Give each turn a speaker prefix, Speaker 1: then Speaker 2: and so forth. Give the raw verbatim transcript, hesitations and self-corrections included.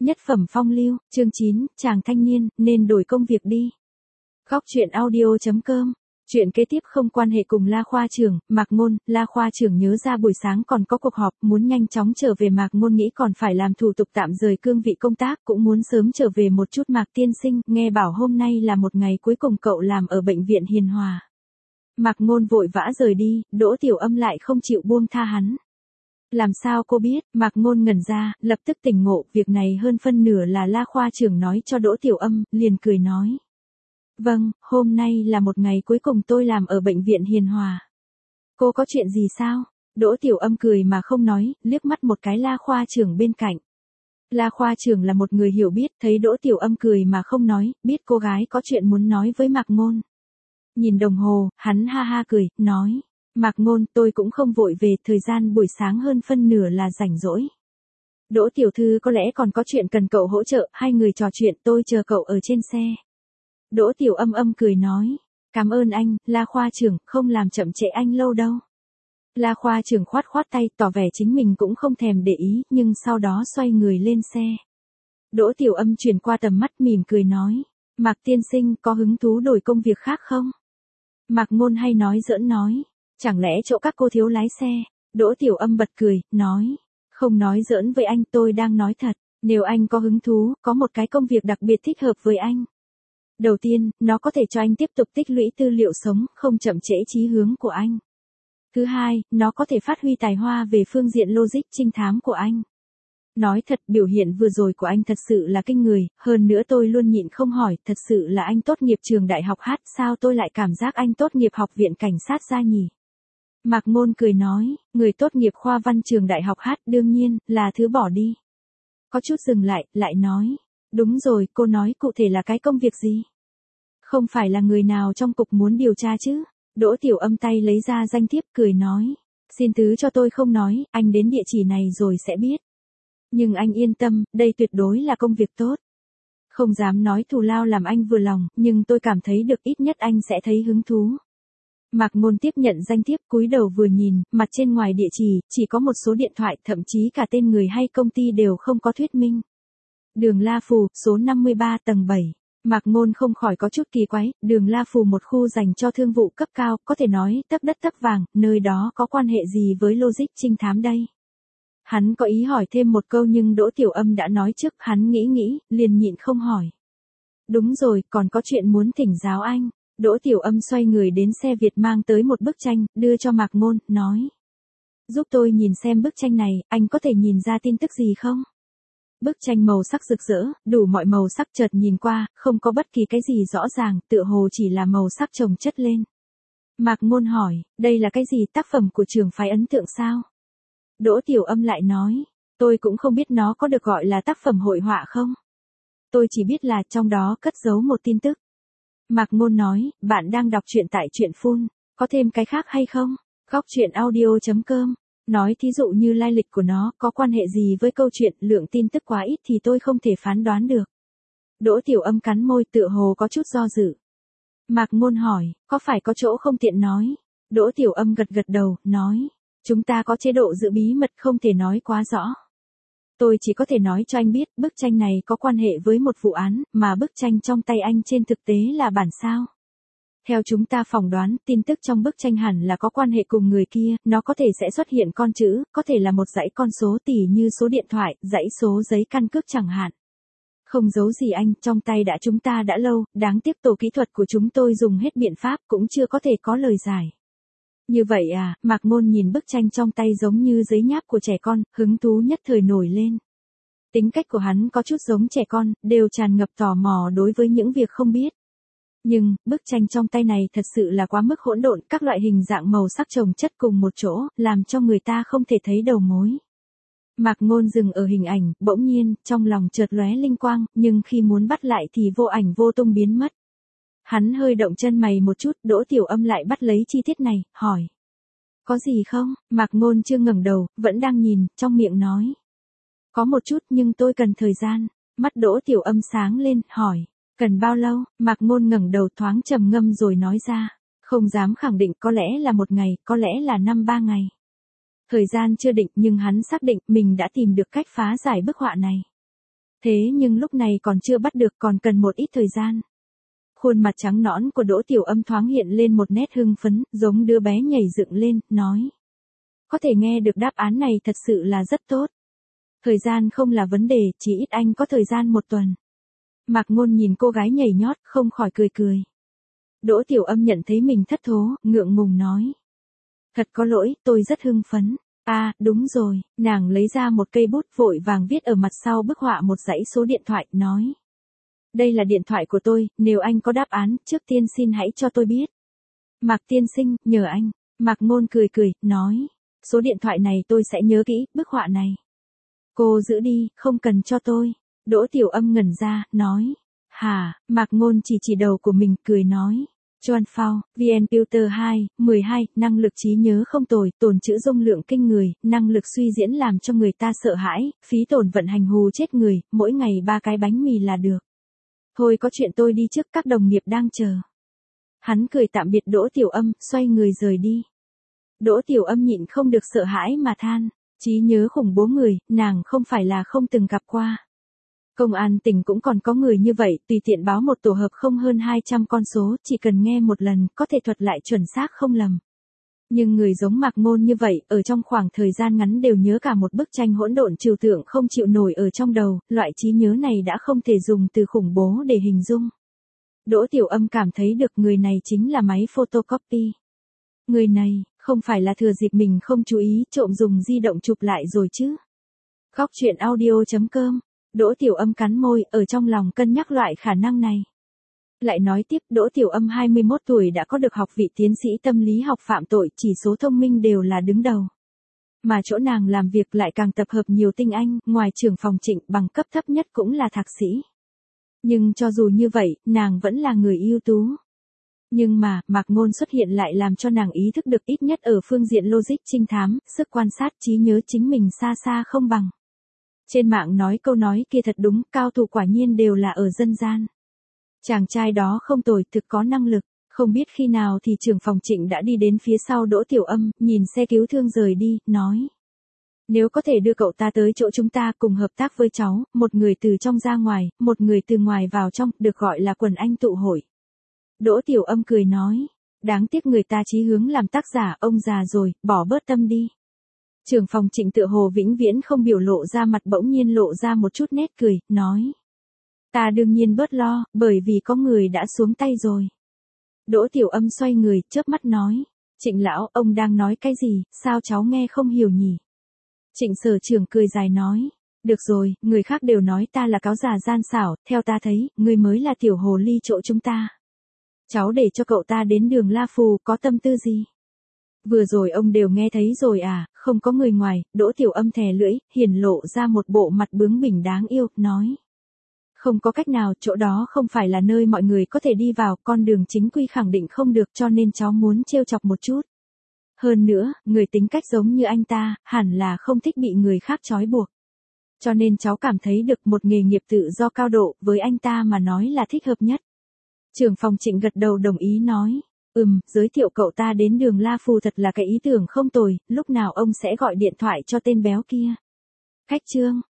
Speaker 1: Nhất phẩm phong lưu, chương chín, chàng thanh niên, nên đổi công việc đi. Góc truyện audio chấm com. Chuyện kế tiếp không quan hệ cùng La Khoa trưởng, Mạc Ngôn. La Khoa trưởng nhớ ra buổi sáng còn có cuộc họp, muốn nhanh chóng trở về. Mạc Ngôn nghĩ còn phải làm thủ tục tạm rời cương vị công tác, cũng muốn sớm trở về một chút. Mạc tiên sinh, nghe bảo hôm nay là một ngày cuối cùng cậu làm ở bệnh viện Hiền Hòa. Mạc Ngôn vội vã rời đi, Đỗ Tiểu Âm lại không chịu buông tha hắn. Làm sao cô biết? Mạc Ngôn ngẩn ra, lập tức tỉnh ngộ, việc này hơn phân nửa là La Khoa trưởng nói cho Đỗ Tiểu Âm, liền cười nói. Vâng, hôm nay là một ngày cuối cùng tôi làm ở bệnh viện Hiền Hòa. Cô có chuyện gì sao? Đỗ Tiểu Âm cười mà không nói, liếc mắt một cái La Khoa trưởng bên cạnh. La Khoa trưởng là một người hiểu biết, thấy Đỗ Tiểu Âm cười mà không nói, biết cô gái có chuyện muốn nói với Mạc Ngôn. Nhìn đồng hồ, hắn ha ha cười, nói. Mạc Ngôn, tôi cũng không vội về, thời gian buổi sáng hơn phân nửa là rảnh rỗi. Đỗ tiểu thư có lẽ còn có chuyện cần cậu hỗ trợ, hai người trò chuyện, tôi chờ cậu ở trên xe. Đỗ Tiểu Âm âm cười nói, cảm ơn anh, La Khoa trưởng, không làm chậm trễ anh lâu đâu. La Khoa trưởng khoát khoát tay, tỏ vẻ chính mình cũng không thèm để ý, nhưng sau đó xoay người lên xe. Đỗ Tiểu Âm chuyển qua tầm mắt mỉm cười nói, Mạc tiên sinh có hứng thú đổi công việc khác không? Mạc Ngôn hay nói giỡn nói. Chẳng lẽ chỗ các cô thiếu lái xe? Đỗ Tiểu Âm bật cười, nói. Không nói giỡn với anh, tôi đang nói thật. Nếu anh có hứng thú, có một cái công việc đặc biệt thích hợp với anh. Đầu tiên, nó có thể cho anh tiếp tục tích lũy tư liệu sống, không chậm trễ chí hướng của anh. Thứ hai, nó có thể phát huy tài hoa về phương diện logic trinh thám của anh. Nói thật, biểu hiện vừa rồi của anh thật sự là kinh người, hơn nữa tôi luôn nhịn không hỏi, thật sự là anh tốt nghiệp trường đại học hát, sao tôi lại cảm giác anh tốt nghiệp học viện cảnh sát ra nhỉ? Mạc Ngôn cười nói, người tốt nghiệp khoa văn trường đại học hát đương nhiên, là thứ bỏ đi. Có chút dừng lại, lại nói, đúng rồi, cô nói cụ thể là cái công việc gì? Không phải là người nào trong cục muốn điều tra chứ? Đỗ Tiểu Âm tay lấy ra danh thiếp cười nói, xin thứ cho tôi không nói, anh đến địa chỉ này rồi sẽ biết. Nhưng anh yên tâm, đây tuyệt đối là công việc tốt. Không dám nói thù lao làm anh vừa lòng, nhưng tôi cảm thấy được ít nhất anh sẽ thấy hứng thú. Mạc Ngôn tiếp nhận danh thiếp, cúi đầu vừa nhìn, mặt trên ngoài địa chỉ, chỉ có một số điện thoại, thậm chí cả tên người hay công ty đều không có thuyết minh. Đường La Phù, số năm mươi ba tầng bảy. Mạc Ngôn không khỏi có chút kỳ quái, đường La Phù một khu dành cho thương vụ cấp cao, có thể nói tấc đất tấc vàng, nơi đó có quan hệ gì với logic trinh thám đây? Hắn có ý hỏi thêm một câu nhưng Đỗ Tiểu Âm đã nói trước, hắn nghĩ nghĩ, liền nhịn không hỏi. Đúng rồi, còn có chuyện muốn thỉnh giáo anh. Đỗ Tiểu Âm xoay người đến xe Việt mang tới một bức tranh, đưa cho Mạc Ngôn, nói. Giúp tôi nhìn xem bức tranh này, anh có thể nhìn ra tin tức gì không? Bức tranh màu sắc rực rỡ, đủ mọi màu sắc chợt nhìn qua, không có bất kỳ cái gì rõ ràng, tựa hồ chỉ là màu sắc chồng chất lên. Mạc Ngôn hỏi, đây là cái gì, tác phẩm của trường phái ấn tượng sao? Đỗ Tiểu Âm lại nói, tôi cũng không biết nó có được gọi là tác phẩm hội họa không? Tôi chỉ biết là trong đó cất giấu một tin tức. Mạc Ngôn nói, bạn đang đọc truyện tại truyện phun, có thêm cái khác hay không? Góc truyện audio chấm com. Nói thí dụ như lai lịch của nó, có quan hệ gì với câu chuyện, lượng tin tức quá ít thì tôi không thể phán đoán được. Đỗ Tiểu Âm cắn môi tựa hồ có chút do dự. Mạc Ngôn hỏi, có phải có chỗ không tiện nói? Đỗ Tiểu Âm gật gật đầu, nói, chúng ta có chế độ giữ bí mật không thể nói quá rõ. Tôi chỉ có thể nói cho anh biết, bức tranh này có quan hệ với một vụ án, mà bức tranh trong tay anh trên thực tế là bản sao. Theo chúng ta phỏng đoán, tin tức trong bức tranh hẳn là có quan hệ cùng người kia, nó có thể sẽ xuất hiện con chữ, có thể là một dãy con số tỉ như số điện thoại, dãy số giấy căn cước chẳng hạn. Không giấu gì anh, trong tay đã chúng ta đã lâu, đáng tiếc tổ kỹ thuật của chúng tôi dùng hết biện pháp cũng chưa có thể có lời giải. Như vậy à, Mạc Ngôn nhìn bức tranh trong tay giống như giấy nháp của trẻ con, hứng thú nhất thời nổi lên. Tính cách của hắn có chút giống trẻ con, đều tràn ngập tò mò đối với những việc không biết. Nhưng, bức tranh trong tay này thật sự là quá mức hỗn độn, các loại hình dạng màu sắc chồng chất cùng một chỗ, làm cho người ta không thể thấy đầu mối. Mạc Ngôn dừng ở hình ảnh, bỗng nhiên, trong lòng chợt lóe linh quang, nhưng khi muốn bắt lại thì vô ảnh vô tung biến mất. Hắn hơi động chân mày một chút, Đỗ Tiểu Âm lại bắt lấy chi tiết này, hỏi. Có gì không? Mạc Ngôn chưa ngẩng đầu, vẫn đang nhìn, trong miệng nói. Có một chút nhưng tôi cần thời gian. Mắt Đỗ Tiểu Âm sáng lên, hỏi. Cần bao lâu? Mạc Ngôn ngẩng đầu thoáng trầm ngâm rồi nói ra. Không dám khẳng định, có lẽ là một ngày, có lẽ là năm ba ngày. Thời gian chưa định nhưng hắn xác định mình đã tìm được cách phá giải bức họa này. Thế nhưng lúc này còn chưa bắt được, còn cần một ít thời gian. Khuôn mặt trắng nõn của Đỗ Tiểu Âm thoáng hiện lên một nét hưng phấn, giống đứa bé nhảy dựng lên, nói. Có thể nghe được đáp án này thật sự là rất tốt. Thời gian không là vấn đề, chỉ ít anh có thời gian một tuần. Mạc Ngôn nhìn cô gái nhảy nhót, không khỏi cười cười. Đỗ Tiểu Âm nhận thấy mình thất thố, ngượng ngùng nói. Thật có lỗi, tôi rất hưng phấn. À, đúng rồi, nàng lấy ra một cây bút vội vàng viết ở mặt sau bức họa một dãy số điện thoại, nói. Đây là điện thoại của tôi, nếu anh có đáp án, trước tiên xin hãy cho tôi biết. Mạc tiên sinh, nhờ anh. Mạc Ngôn cười cười, nói. Số điện thoại này tôi sẽ nhớ kỹ, bức họa này. Cô giữ đi, không cần cho tôi. Đỗ Tiểu Âm ngẩn ra, nói. Hả, Mạc Ngôn chỉ chỉ đầu của mình, cười nói. Chuan Phao, vê en Tutor hai, mười hai, năng lực trí nhớ không tồi, tồn trữ dung lượng kinh người, năng lực suy diễn làm cho người ta sợ hãi, phí tổn vận hành hù chết người, mỗi ngày ba cái bánh mì là được. Thôi có chuyện tôi đi trước, các đồng nghiệp đang chờ. Hắn cười tạm biệt Đỗ Tiểu Âm, xoay người rời đi. Đỗ Tiểu Âm nhịn không được sợ hãi mà than, trí nhớ khủng bố người, nàng không phải là không từng gặp qua. Công an tỉnh cũng còn có người như vậy, tùy tiện báo một tổ hợp không hơn hai trăm con số, chỉ cần nghe một lần, có thể thuật lại chuẩn xác không lầm. Nhưng người giống Mạc Ngôn như vậy, ở trong khoảng thời gian ngắn đều nhớ cả một bức tranh hỗn độn trừu tượng không chịu nổi ở trong đầu, loại trí nhớ này đã không thể dùng từ khủng bố để hình dung. Đỗ Tiểu Âm cảm thấy được người này chính là máy photocopy. Người này, không phải là thừa dịp mình không chú ý, trộm dùng di động chụp lại rồi chứ. Góc truyện audio chấm com. Đỗ Tiểu Âm cắn môi, ở trong lòng cân nhắc loại khả năng này. Lại nói tiếp, Đỗ Tiểu Âm hai mươi mốt tuổi đã có được học vị tiến sĩ tâm lý học phạm tội, chỉ số thông minh đều là đứng đầu. Mà chỗ nàng làm việc lại càng tập hợp nhiều tinh anh, ngoài trưởng phòng Trịnh, bằng cấp thấp nhất cũng là thạc sĩ. Nhưng cho dù như vậy, nàng vẫn là người ưu tú. Nhưng mà, Mạc Ngôn xuất hiện lại làm cho nàng ý thức được ít nhất ở phương diện logic trinh thám, sức quan sát trí nhớ chính mình xa xa không bằng. Trên mạng nói câu nói kia thật đúng, cao thủ quả nhiên đều là ở dân gian. Chàng trai đó không tồi, thực có năng lực, không biết khi nào thì trưởng phòng Trịnh đã đi đến phía sau Đỗ Tiểu Âm, nhìn xe cứu thương rời đi, nói. Nếu có thể đưa cậu ta tới chỗ chúng ta cùng hợp tác với cháu, một người từ trong ra ngoài, một người từ ngoài vào trong, được gọi là quần anh tụ hội. Đỗ Tiểu Âm cười nói, đáng tiếc người ta chí hướng làm tác giả, ông già rồi, bỏ bớt tâm đi. Trưởng phòng Trịnh tựa hồ vĩnh viễn không biểu lộ ra mặt, bỗng nhiên lộ ra một chút nét cười, nói. Ta đương nhiên bớt lo, bởi vì có người đã xuống tay rồi. Đỗ Tiểu Âm xoay người, chớp mắt nói. Trịnh lão, ông đang nói cái gì, sao cháu nghe không hiểu nhỉ? Trịnh sở trưởng cười dài nói. Được rồi, người khác đều nói ta là cáo già gian xảo, theo ta thấy, ngươi mới là tiểu hồ ly chỗ chúng ta. Cháu để cho cậu ta đến đường La Phù, có tâm tư gì? Vừa rồi ông đều nghe thấy rồi à, không có người ngoài. Đỗ Tiểu Âm thè lưỡi, hiển lộ ra một bộ mặt bướng bỉnh đáng yêu, nói. Không có cách nào, chỗ đó không phải là nơi mọi người có thể đi vào, con đường chính quy khẳng định không được, cho nên cháu muốn trêu chọc một chút. Hơn nữa, người tính cách giống như anh ta, hẳn là không thích bị người khác trói buộc. Cho nên cháu cảm thấy được một nghề nghiệp tự do cao độ, với anh ta mà nói là thích hợp nhất. Trưởng phòng Trịnh gật đầu đồng ý nói. Ừm, giới thiệu cậu ta đến đường La Phù thật là cái ý tưởng không tồi, lúc nào ông sẽ gọi điện thoại cho tên béo kia. Khách trương,